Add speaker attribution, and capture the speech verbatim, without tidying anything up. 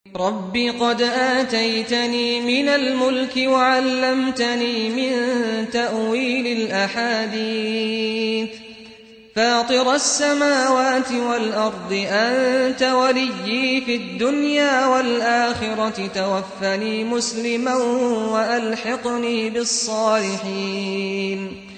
Speaker 1: رب قد آتيتني من الملك وعلمتني من تأويل الأحاديث فاطر السماوات والأرض أنت وليي في الدنيا والآخرة توفني مسلما وألحقني بالصالحين